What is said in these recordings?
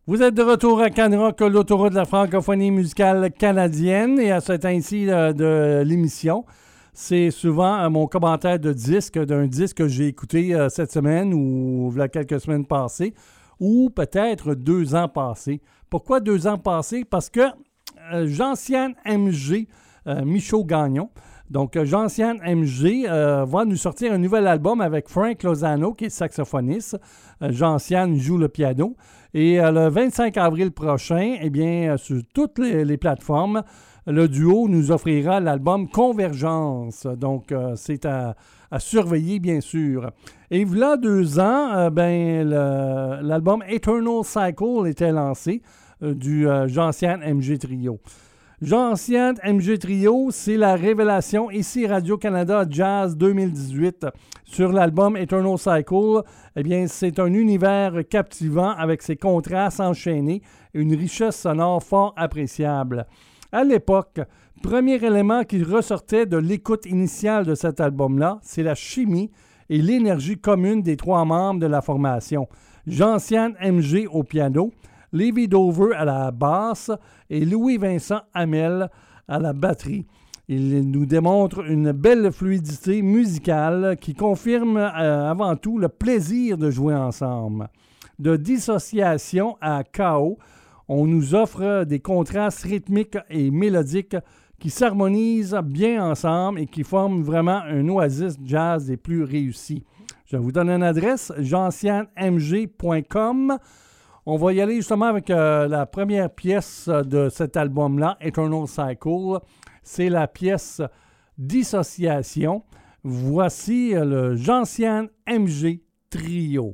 Vous êtes de retour à Canrock, l'autoroute de la francophonie musicale canadienne, et à ce temps-ci de l'émission, c'est souvent mon commentaire de disque, d'un disque que j'ai écouté cette semaine ou il y a quelques semaines passées, ou peut-être 2 ans passés. Pourquoi 2 ans passés? Parce que Jean-Sian MG, Michaud Gagnon, donc Jean-Sian MG va nous sortir un nouvel album avec Frank Lozano, qui est saxophoniste. Jean-Sian joue le piano. Et le 25 avril prochain, eh bien, sur toutes les plateformes, le duo nous offrira l'album Convergence. Donc, c'est à surveiller, bien sûr. Et voilà 2 ans, l'album Eternal Cycle était lancé du Jean-Sian MG Trio. Jean-Sian MG Trio, c'est la révélation ici Radio-Canada Jazz 2018. Sur l'album Eternal Cycle, eh bien, c'est un univers captivant avec ses contrastes enchaînés et une richesse sonore fort appréciable. À l'époque, premier élément qui ressortait de l'écoute initiale de cet album-là, c'est la chimie et l'énergie commune des 3 membres de la formation. Jean-Sian MG au piano, Levi Dover à la basse et Louis-Vincent Hamel à la batterie. Il nous démontre une belle fluidité musicale qui confirme avant tout le plaisir de jouer ensemble. De dissociation à chaos, on nous offre des contrastes rythmiques et mélodiques qui s'harmonisent bien ensemble et qui forment vraiment un oasis jazz des plus réussis. Je vous donne une adresse, jeancianmg.com. On va y aller justement avec la première pièce de cet album-là, Eternal Cycle. C'est la pièce Dissociation. Voici le Jean-Sian MG Trio.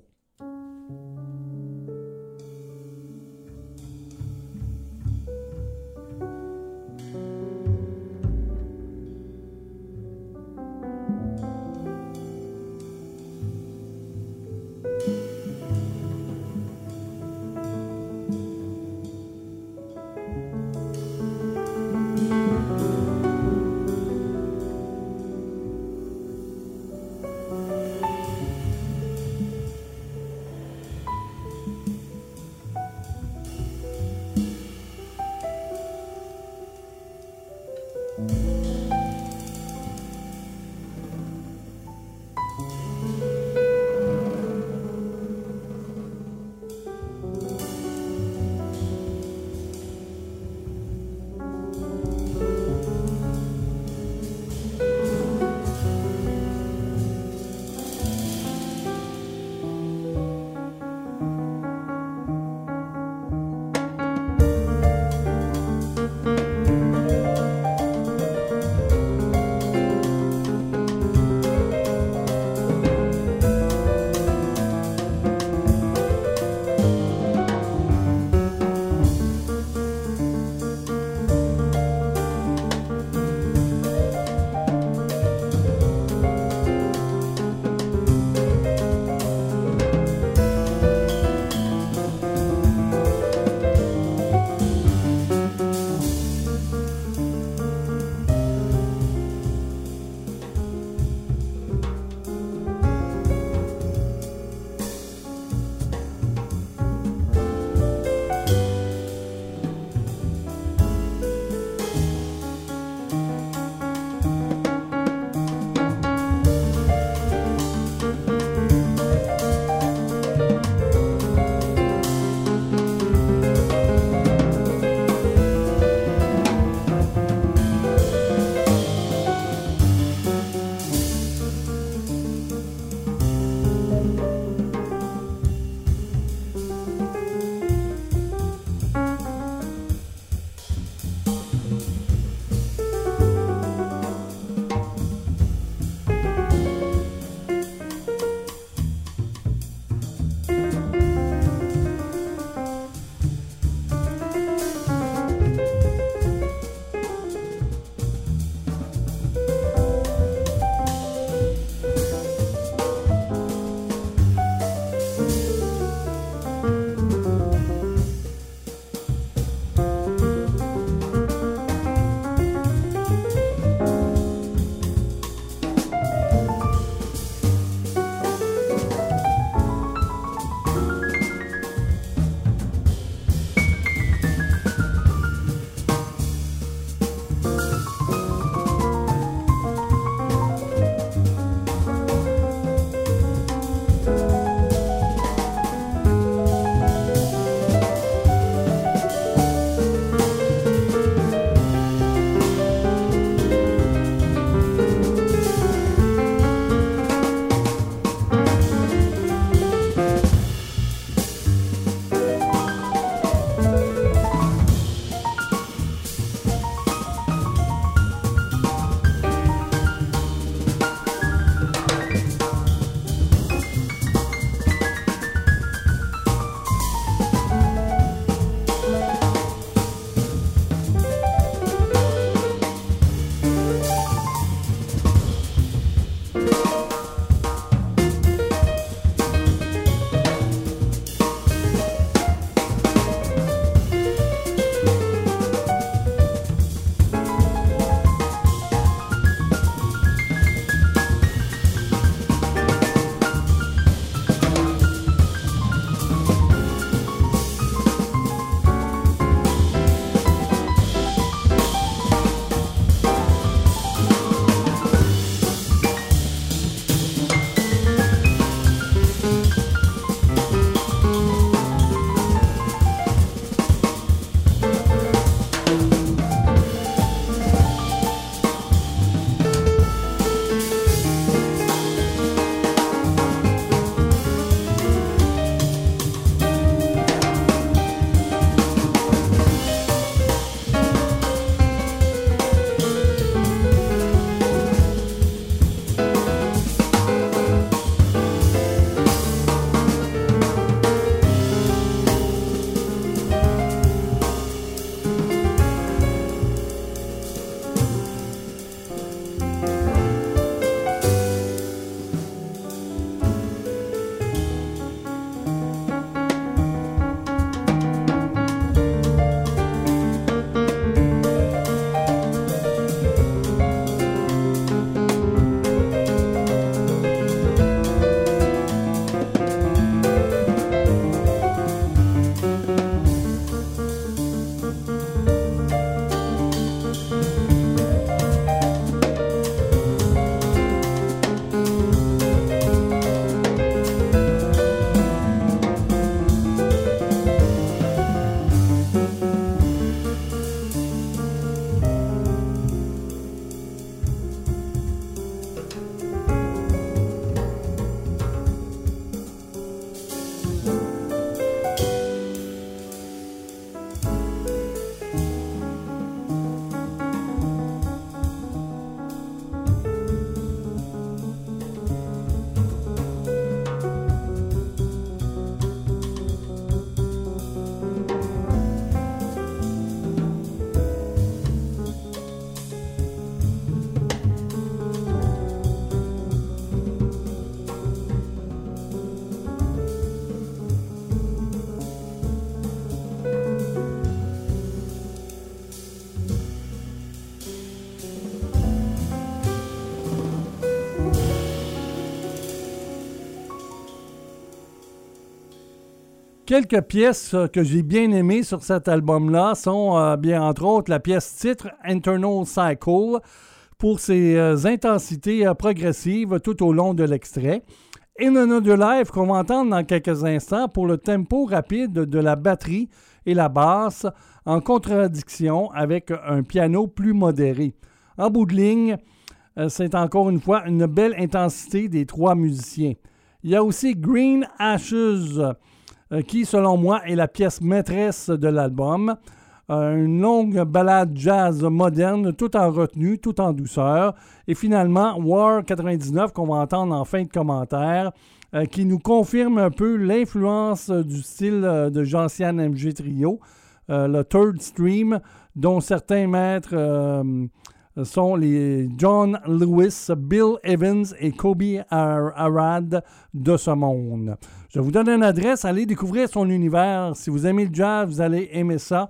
Quelques pièces que j'ai bien aimées sur cet album-là sont, bien entre autres, la pièce titre Internal Cycle pour ses intensités progressives tout au long de l'extrait. In Another Life qu'on va entendre dans quelques instants pour le tempo rapide de la batterie et la basse en contradiction avec un piano plus modéré. En bout de ligne, c'est encore une fois une belle intensité des trois musiciens. Il y a aussi Green Ashes qui, selon moi, est la pièce maîtresse de l'album. Une longue ballade jazz moderne, tout en retenue, tout en douceur. Et finalement, War 99, qu'on va entendre en fin de commentaire, qui nous confirme un peu l'influence du style de Gentian MG Trio, le Third Stream, dont certains maîtres sont les John Lewis, Bill Evans et Kobe Arad de ce monde. Je vous donne une adresse, allez découvrir son univers. Si vous aimez le jazz, vous allez aimer ça.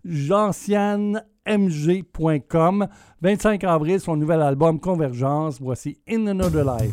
gentianmg.com. 25 avril, son nouvel album Convergence. Voici In Another Life.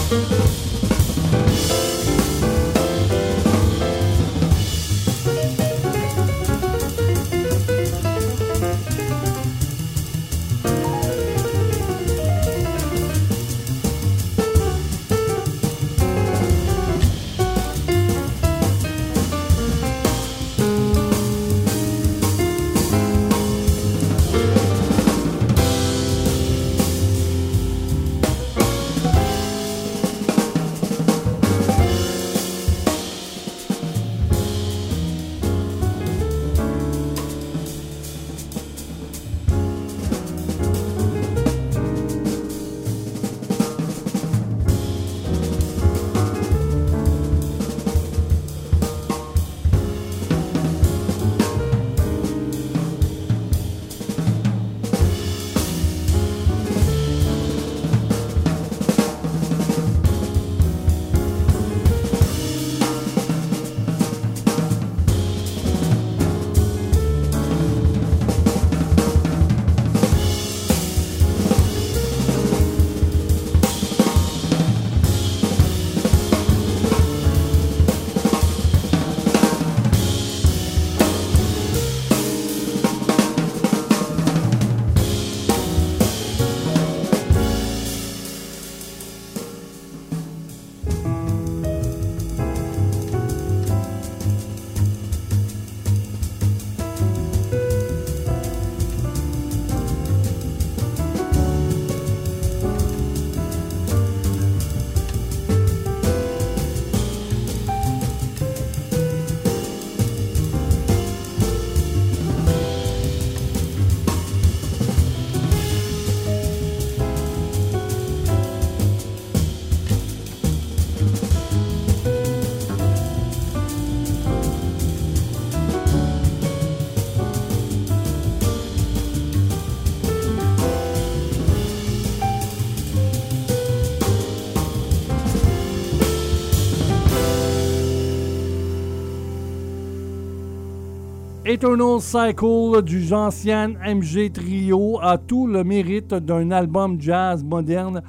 Eternal Cycle du Jansian MG Trio a tout le mérite d'un album jazz moderne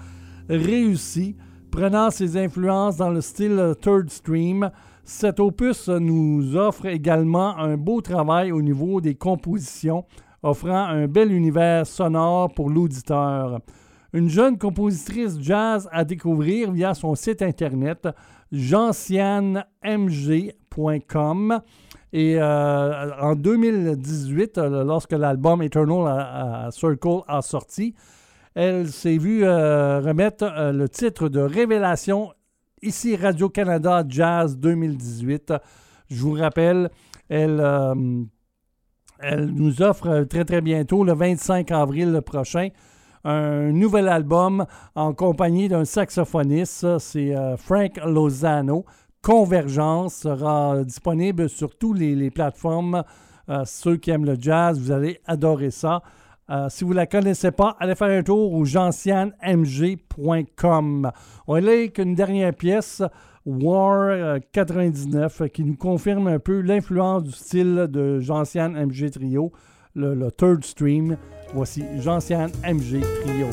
réussi, prenant ses influences dans le style Third Stream. Cet opus nous offre également un beau travail au niveau des compositions, offrant un bel univers sonore pour l'auditeur. Une jeune compositrice jazz à découvrir via son site internet jansianmg.com. Et en 2018, lorsque l'album Eternal Circle a sorti, elle s'est vue remettre le titre de Révélation ici Radio-Canada Jazz 2018. Je vous rappelle, elle nous offre très très bientôt, le 25 avril prochain, un nouvel album en compagnie d'un saxophoniste, c'est Frank Lozano. Convergence sera disponible sur toutes les plateformes. Ceux qui aiment le jazz, vous allez adorer ça. Si vous ne la connaissez pas, allez faire un tour au jansianmg.com. On est là avec une dernière pièce, War 99, qui nous confirme un peu l'influence du style de Jansian MG Trio, le Third Stream. Voici Jansian MG Trio.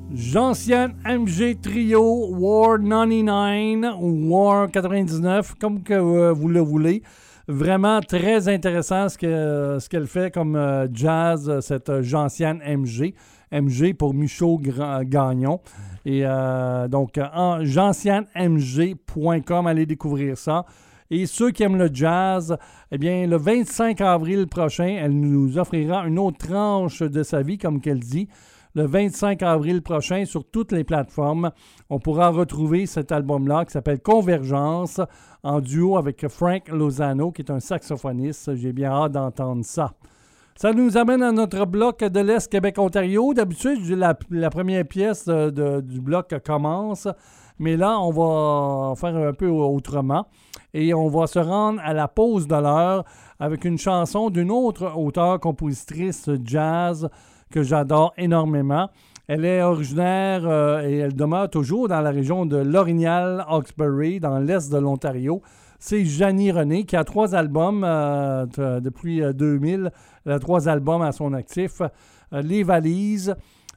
Gentiane MG Trio War 99 ou War 99, comme que vous le voulez. Vraiment très intéressant ce qu'elle fait comme jazz, cette Gentiane MG. MG pour Michaud Gagnon. Et donc, gentianemg.com, allez découvrir ça. Et ceux qui aiment le jazz, eh bien, le 25 avril prochain, elle nous offrira une autre tranche de sa vie, comme qu'elle dit. Le 25 avril prochain, sur toutes les plateformes, on pourra retrouver cet album-là qui s'appelle Convergence, en duo avec Frank Lozano, qui est un saxophoniste. J'ai bien hâte d'entendre ça. Ça nous amène à notre bloc de l'Est Québec-Ontario. D'habitude, la première pièce du bloc commence, mais là, on va faire un peu autrement. Et on va se rendre à la pause de l'heure avec une chanson d'une autre auteure-compositrice jazz que j'adore énormément. Elle est originaire et elle demeure toujours dans la région de L'Orignal-Hawkesbury, dans l'est de l'Ontario. C'est Janie René qui a 3 albums depuis 2000. Elle a 3 albums à son actif. Les Valises,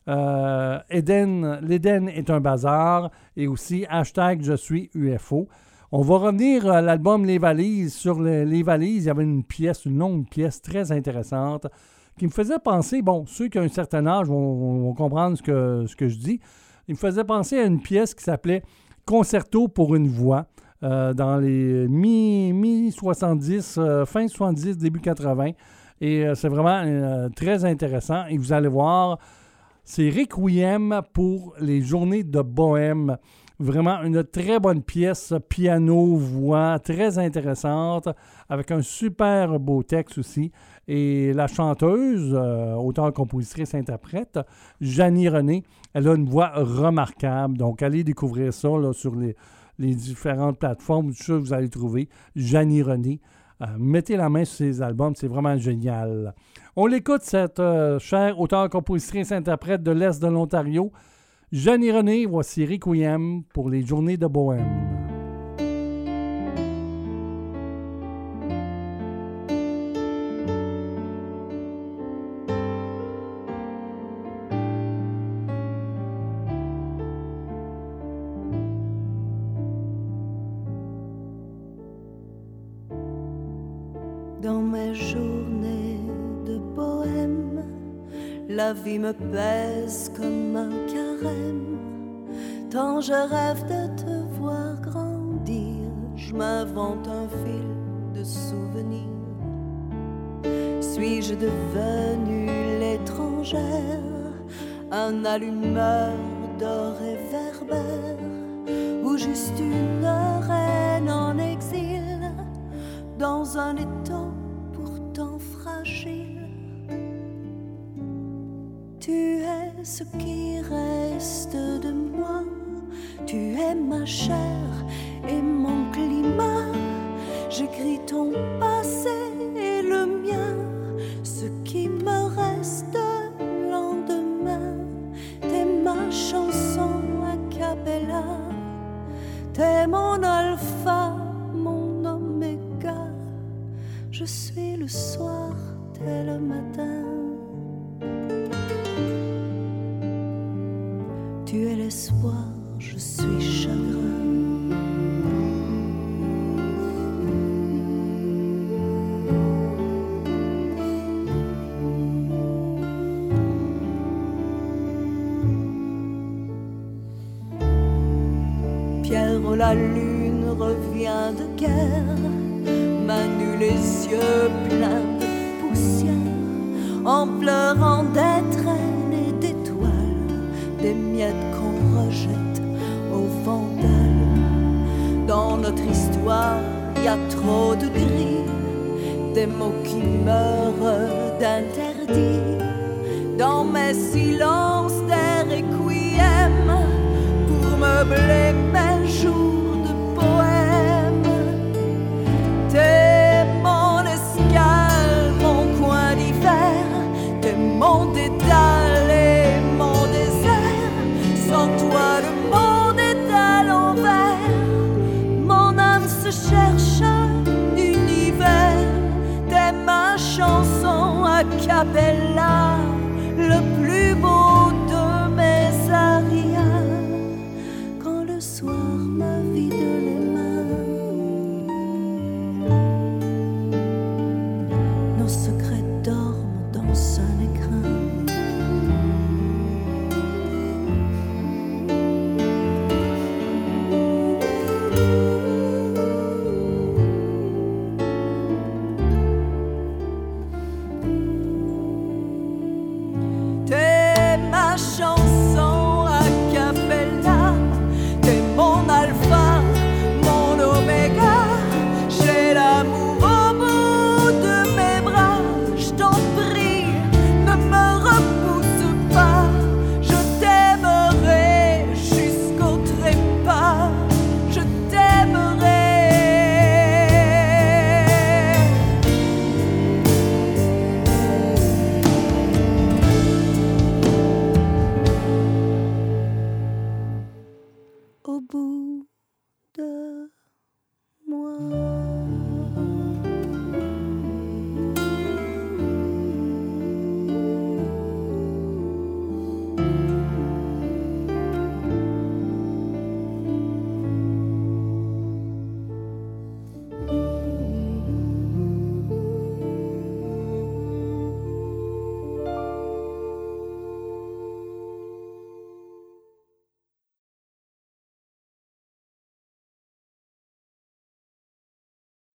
L'Éden est un bazar et aussi hashtag Je suis UFO. On va revenir à l'album Les Valises. Sur les Valises, il y avait une longue pièce très intéressante qui me faisait penser, bon, ceux qui ont un certain âge vont comprendre ce que je dis. Il me faisait penser à une pièce qui s'appelait Concerto pour une voix dans les mi-70, fin 70, début 80. Et c'est vraiment très intéressant. Et vous allez voir, c'est Requiem pour les journées de Bohème. Vraiment une très bonne pièce, piano, voix, très intéressante, avec un super beau texte aussi. Et la chanteuse, auteure-compositrice, interprète, Janie René, elle a une voix remarquable. Donc, allez découvrir ça là, sur les différentes plateformes. Tout ça, vous allez trouver Janie René. Mettez la main sur ses albums, c'est vraiment génial. On l'écoute, cette chère auteure-compositrice, interprète de l'Est de l'Ontario, Janie René. Voici Requiem pour les journées de Bohème. Dans mes journées de bohème, la vie me pèse comme un carême. Tant je rêve de te voir grandir, je m'invente un fil de souvenirs. Suis-je devenue l'étrangère, un allumeur d'or réverbère, ou juste une reine en exil, dans un étau pourtant fragile? Tu es ce qui reste de moi, tu es ma chair et mon climat. J'écris ton passé et le mien, ce qui me reste de lendemain. T'es ma chanson a cappella, t'es mon alpha, mon oméga. Je suis le soir, t'es le matin. Tu es l'espoir, je suis chagrin. Pierre, la lune revient de guerre, Manu les yeux pleins de poussière, en pleurant des traînes et d'étoiles, des miettes qu'on rejette au vandale. Dans notre histoire, y a trop de gris, des mots qui meurent d'interdits. Dans mes silences, des requiem pour meubler mes jours.